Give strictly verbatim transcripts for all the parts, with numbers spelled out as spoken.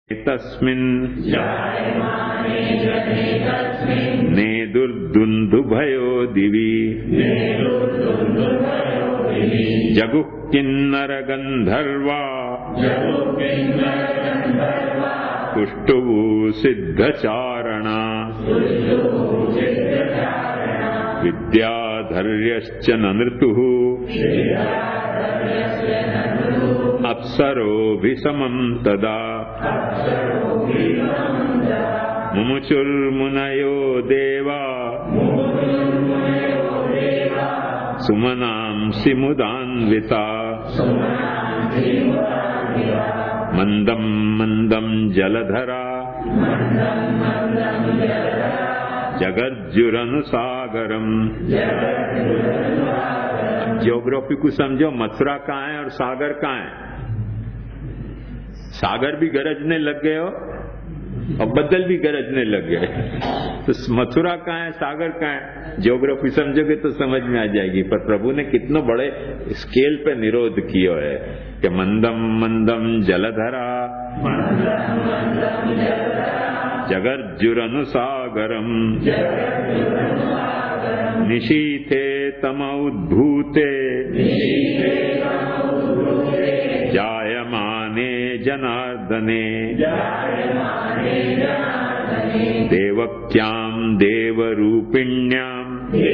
तस्मिन् नेदुर्दुन्दुभयो दिवि जगुः किन्नर गन्धर्वा तुष्टुः सिद्धचारणा विद्याधर्यश्च ननृतुः अप्सरोऽभिसमं तदा मुमुचुर्मुनयो देवा सुमनांसि मुदान्विता मन्दं मन्दं जलधरा जगज्जुरनुसागरम्। ज्योग्राफी को समझो, मथुरा कहाँ है और सागर कहाँ है। सागर भी गरजने लग गए हो और बदल भी गरजने लग गए, तो मथुरा कहाँ है सागर कहाँ है, ज्योग्राफी समझोगे तो समझ में आ जाएगी। पर प्रभु ने कितने बड़े स्केल पे निरोध किया है कि मंदम मंदम जलधरा जगज्जुरनुसागरम् निशीथे तमउद्भूते जायमाने जनार्दने देवक्यां देवरूपिण्यां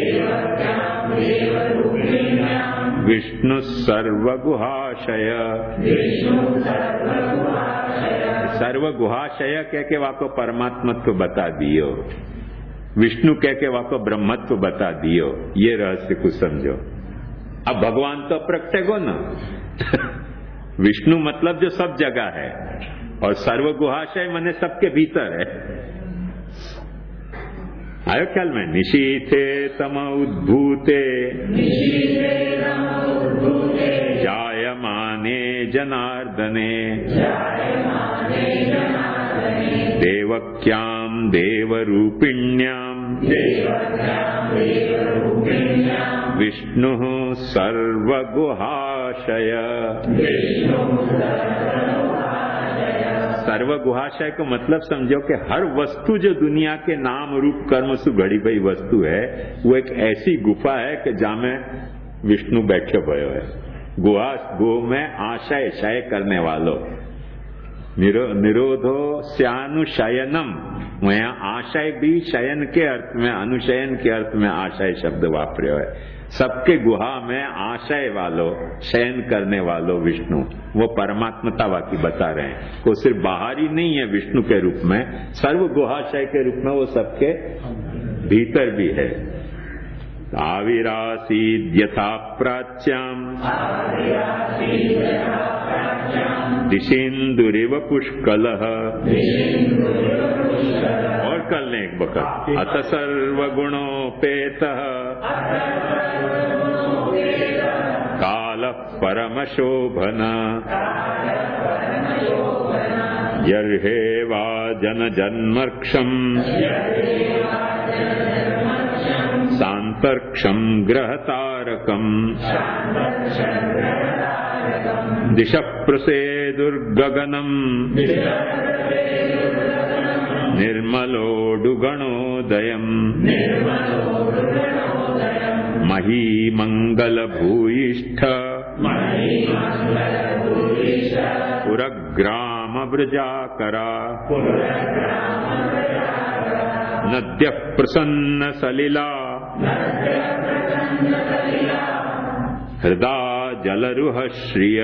विष्णु सर्वगुहाशय। सर्वगुहाशय कह के वाको परमात्मत्व बता दियो, विष्णु कह के वाको ब्रह्मत्व बता दियो। ये रहस्य को समझो। अब भगवान तो प्रकटे गो ना विष्णु मतलब जो सब जगह है, और सर्वगुहाशय मने सबके भीतर है। आयो ख्याल में। निशीथे तम उद्भूते जायमाने जनार्दने देवक्यां देवरूपिण्यां विष्णुः सर्वगुहाशय। सर्वगुहाशय को मतलब समझो कि हर वस्तु जो दुनिया के नाम रूप कर्म से घड़ी भई वस्तु है, वो एक ऐसी गुफा है कि जहां में विष्णु बैठे हुए है। गुहा गो में आशय शय करने वालों, निरो, निरोधो स्यानुशयनम। वहां आशय भी शयन के अर्थ में, अनुशयन के अर्थ में आशय शब्द वापरे है। सबके गुहा में आशय वालों, शयन करने वालों विष्णु, वो परमात्मता वाकी बता रहे हैं। वो सिर्फ बाहरी नहीं है विष्णु के रूप में, सर्व गुहाशय के रूप में वो सबके भीतर भी है। आविरासीद यथा प्राच्याम दिशेन्दुरिव पुष्कलः। और कर लें एक बकत। अथ सर्वगुणोपेतः कालः परमशोभन यर्हेवा जनजन्मर्क्षम् सान्तर्क्षम् ग्रहतारकम् दिशः प्रसेदुर्गगनम् निर्मलोडुगणोदयम् महीमङ्गलभूयिष्ठ पुरग्रामवृजाकरा नद्यः प्रसन्नसलिला हृदा जलरुह श्रिय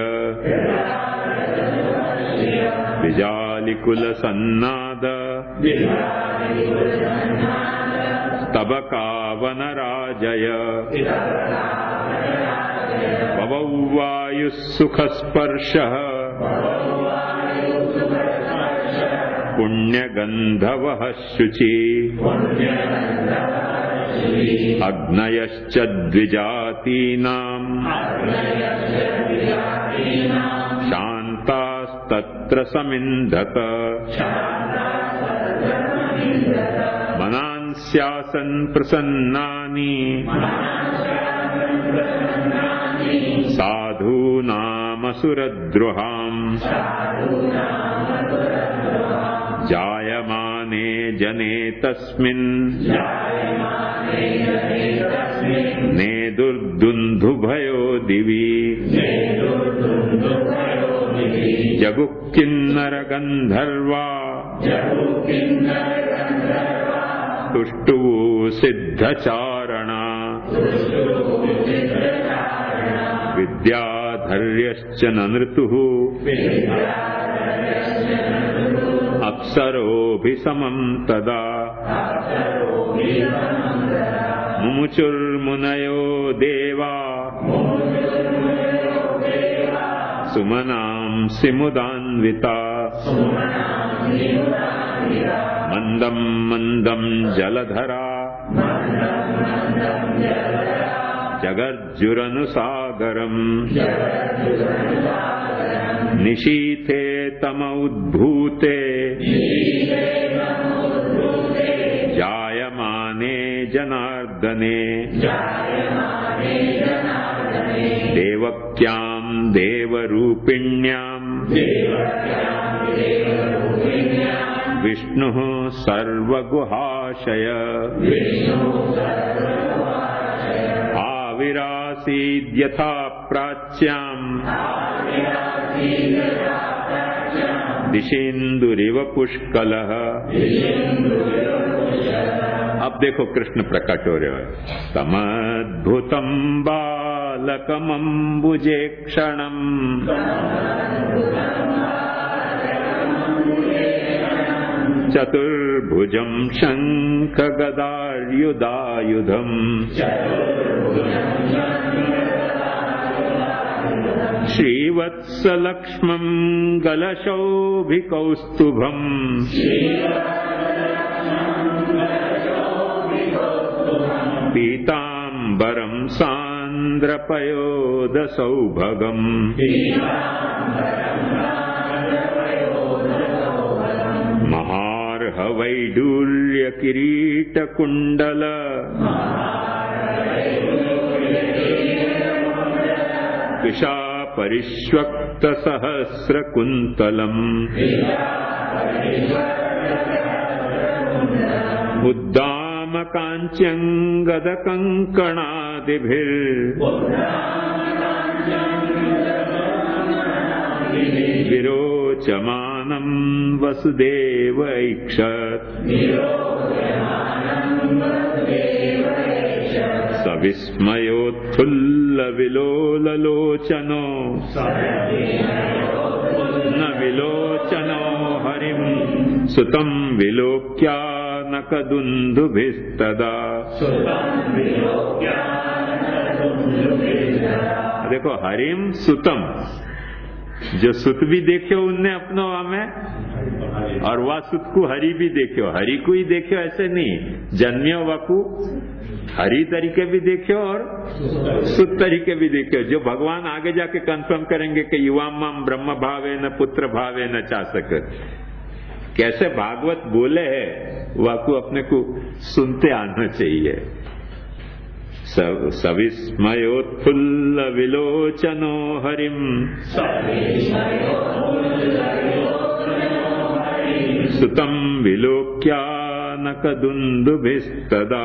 विजालिकुलसन्नाद स्तबकावनराजय भवौ वायुः सुखस्पर्शः पुण्यगन्धवः शुचि अग्नयश्च द्विजातीनाम् शान्तास्तत्र समिन्धत मनांस्यासन् प्रसन्नानि साधूनामसुरद्रुहाम् जायमाने जने तस्मिन् नेदुर्दुन्दुभयो दिवि जगुः किन्नर गन्धर्वा तुष्टुवो सिद्धचारणा विद्याधर्यश्च ननृतुः अप्सरोऽभिसमं तदा मुमुचुर्मुनयो देवा सुमनांसि मुदान्विता मन्दं मन्दं जलधरा जगर्जुरनुसागरम् निशीथे तम उद्भूते जायमाने जनार्दने देवक्यां देवरूपिण्यां विष्णुः सर्वगुहाशय आविरासीद्यथा प्राच्याम् दिशेन्दुरिव पुष्कलः। अब देखो कृष्ण प्रकट हो रहे हो। तमद्भुतं बालकमम्बुजे क्षणम् चतुर्भुजं शङ्खगदायुधायुधम् श्रीवत्सलक्ष्मं गलशोभिकौस्तुभम् पीताम्बरं सान्द्रपयोदसौभगम् महार्हवैडूर्यकिरीटकुण्डल विशा परिष्वक्तसहस्रकुन्तलम् उद्दामकाञ्च्यङ्गदकङ्कणादिभिर्विरोचमानं वसुदेवैक्षत् सविस्मयोत्फुल्लविलोललोचनो न विलोचनो हरिं सुतं विलोक्यानकदुन्दुभिस्तदा। देखो हरिम सुतम, जो सुत भी देखो उनने अपनो में, और वह सुत को हरि भी देखो, हरि को ही देखो ऐसे नहीं, जन्म्यो वकु हरि तरीके भी देखो और सुत तरीके भी देखो। जो भगवान आगे जाके कंफर्म करेंगे कि युवाम ब्रह्म भावे न पुत्र भावे न चासक, कैसे भागवत बोले है वाकु अपने को सुनते आना चाहिए। सविस्मयोत्फुल्ल विलोचनो हरिम सुतं विलोक्यानकदुन्दुभिस्तदा।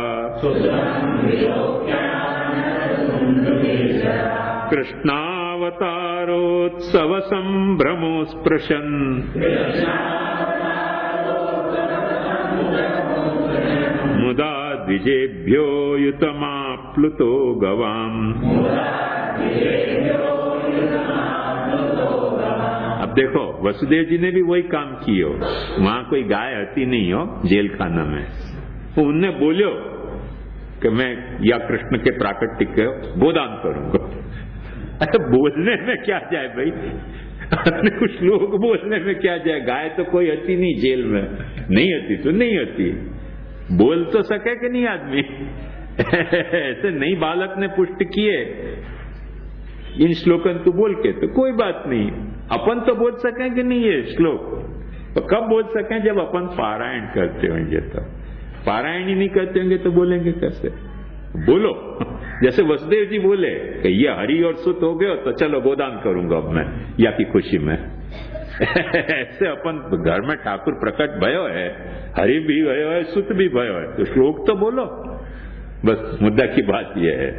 कृष्णावतारोत्सव सम्भ्रमोस्पृशन् मुदा द्विजेभ्यो युतमाप्लुतो गवाम्। अब देखो वसुदेव जी ने भी वही काम कियो, वहां कोई गाय हती नहीं हो जेल खाना में, उनने बोलो कि मैं या कृष्ण के प्राकट्य के गोदान करूंगा। अरे बोलने में क्या जाए भाई, अपने कुछ लोग बोलने में क्या जाए, गाय तो कोई हती नहीं जेल में, नहीं हती तो नहीं हती, बोल तो सके कि नहीं आदमी। ऐसे नहीं बालक ने पुष्ट किए इन श्लोकन तो बोल के, तो कोई बात नहीं, अपन तो बोल सकें कि नहीं ये श्लोक, तो कब बोल सकें जब अपन पारायण करते होंगे, तो पारायण ही नहीं करते होंगे तो बोलेंगे कैसे। बोलो जैसे वसुदेव जी बोले कि ये हरि और सुत हो गए तो चलो गोदान करूंगा अब मैं या की खुशी में, ऐसे अपन घर में ठाकुर प्रकट भयो है, हरि भी भयो है, सुत भी भयो है, तो श्लोक तो बोलो। बस मुद्दा की बात यह है।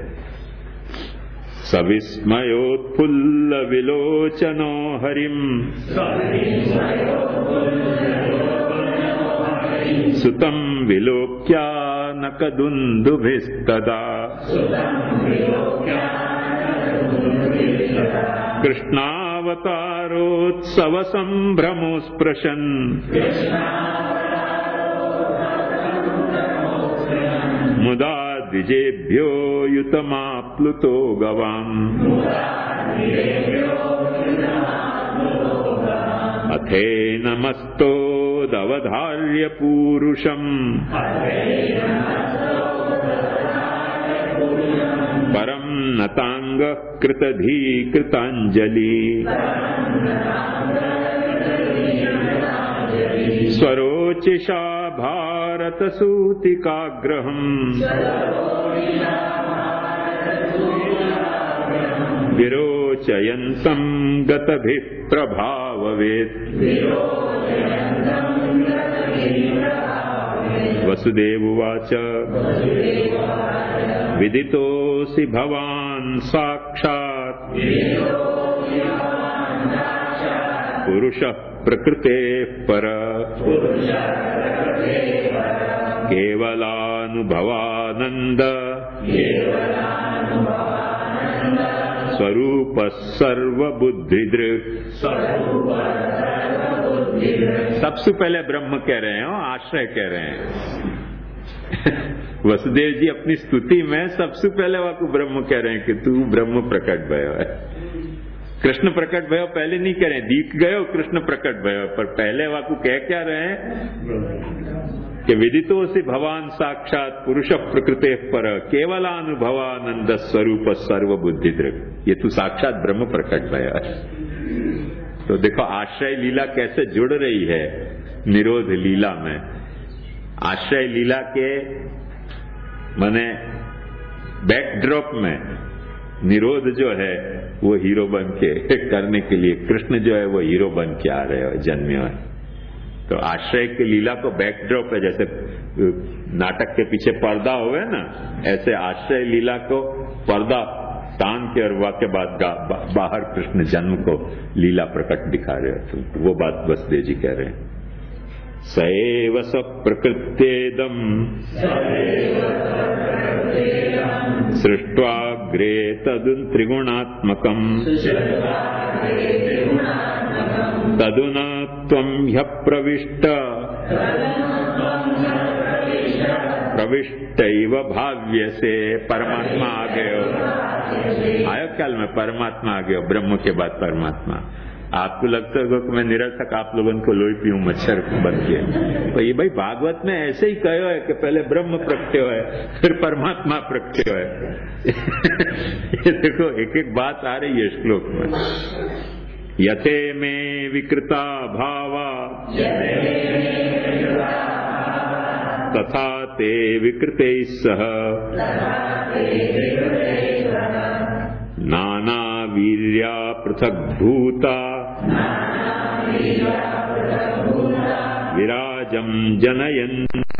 सविस्मयोत्फुल्ल विलोचनो हरिम सुतं विलोक्या नकदुन्दुभिस्तदा कृष्णावतारोत्सव संभ्रमोस्पृशन् मुदा द्विजेभ्यो युतमाप्लुतो गवाम् अथेनमस्तोदवधार्य पूरुषम् परं नतांगः कृतधी कृतांजलि स्वरोचिषा भारतसूतिकाग्रहम् विरोचयन्तं गतभिः प्रभाववेत्। वसुदेवोवाच विदितोऽसि भवान् साक्षात् पुरुषः प्रकृतेः पर केवलानुभवानन्द स्वरूपः सर्वबुद्धिदृक्। सबसे पहले ब्रह्म कह रहे हैं, आश्रय कह रहे हैं। वसुदेव जी अपनी स्तुति में सबसे पहले वाकु ब्रह्म कह रहे हैं कि तू ब्रह्म प्रकट भयो है। कृष्ण प्रकट भयो पहले नहीं कह रहे, दीख गयो कृष्ण प्रकट भयो, पर पहले वाकु कह क्या रहे हैं कि विदितोऽसि भवान साक्षात पुरुष प्रकृते पर केवलानुभवानंद स्वरूप सर्वबुद्धिदृक्। ये तू साक्षात ब्रह्म प्रकट भयो है। तो देखो आश्रय लीला कैसे जुड़ रही है निरोध लीला में। आश्रय लीला के माने बैकड्रॉप में निरोध जो है वो हीरो बन के करने के लिए कृष्ण जो है वो हीरो बन के आ रहे हो, जन्मे है। तो आश्रय की लीला को बैकड्रॉप है, जैसे नाटक के पीछे पर्दा हुए ना, ऐसे आश्रय लीला को पर्दा तान के और वाक्य बाद बाहर कृष्ण जन्म को लीला प्रकट दिखा रहे हो। तो वो बात वसुदेव जी कह रहे हैं। सएव स प्रकृत्येदम् सृष्ट्वाग्रे तदुन त्रिगुणात्मकम् तदुना त्वं ह्यप्रविष्ट प्रविष्टैव भाव्यसे। परमात्मा आ गयो, आयो ख्याल में परमात्मा आ गयो, ब्रह्म के बाद परमात्मा। आपको लगता होगा कि मैं निरर्थक आप लोगों को लोई पीऊं मच्छर बन के, तो ये भाई भागवत में ऐसे ही कहो है कि पहले ब्रह्म प्रगट्यो है फिर परमात्मा प्रगट्यो है। ये देखो एक एक बात आ रही है श्लोक में। यथे में विकृता भावा तथा ते विकृते सह नाना वीर्या पृथक भूता विराजम जनयन्